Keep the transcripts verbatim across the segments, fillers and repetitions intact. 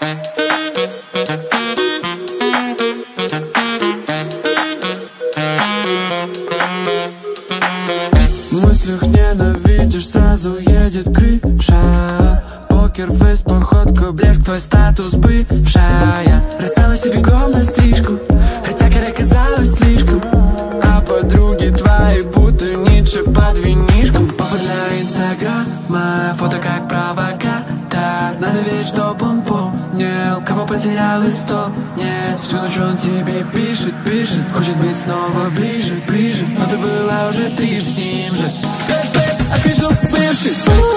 В мыслях ненавидишь, сразу едет крыша. Покерфейс, походка, блеск, твой статус бывшая. Рассталась и бегом на стрижку, хотя каре казалось слишком. А подруги твои будто Ницше под винишком. Папа для инстаграма, фото как провокатор. Надо ведь, чтоб он помнил, кого потерял и стоп. Нет, всю ночь он тебе пишет, пишет, хочет быть снова ближе, ближе. Но ты была уже трижды с ним же. Хэштег official бывший.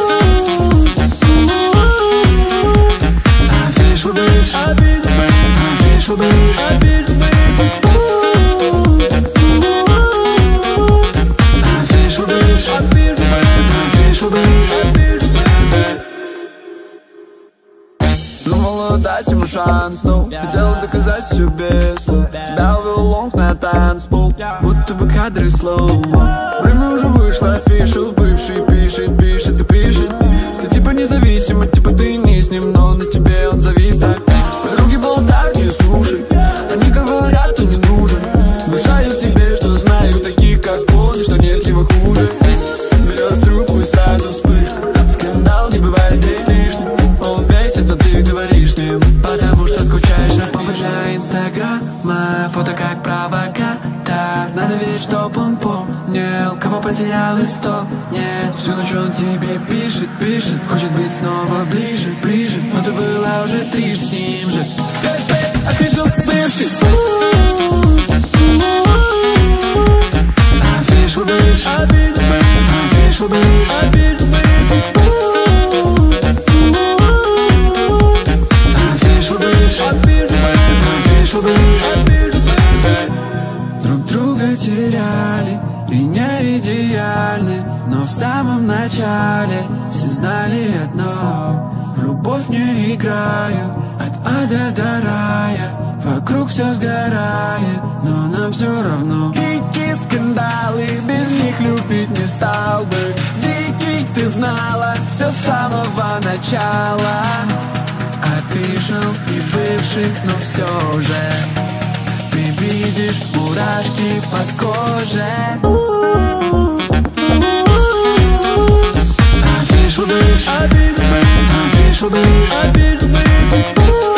Official bitch, official bitch, official bitch, official bitch. Думала дать ему шанс, но хотела доказать все без слов. Тебя увел лонг на танцпол, будто бы кадры слоумо. Время уже вышло, official бывший пишет, пишет и пишет. Ты типа независима, типа ты не с ним, но на тебе он завис так. Подруги болтают, не слушай, они говорят, кто не нужен. Внушают тебе, что знают таких, как он, и что нет его хуже. Берешь трубку и сразу вспышка. Скандал не бывает здесь лишним. Он бесит, но ты говоришь с ним, потому что скучаешь. А повод для инстаграма, фото как провокатор. Надо ведь, чтоб он помнил, кого потерял и стоп. Нет, всю ночь он тебе пишет, пишет, хочет быть снова ближе, ближе. Но ты была уже трижды с ним же. Хэштег official бывший. Official bitch, official bitch, official bitch, official bitch. Друг друга теряли и не идеальны, но в самом начале все знали одно: в любовь не играю, от ада до рая. Вокруг все сгорает, но нам все равно. Дикие скандалы, без них любить не стал бы. Дикий, ты знала все с самого начала. Official и бывший, но все же ты видишь мурашки под кожей. Official bitch, official bitch, official bitch.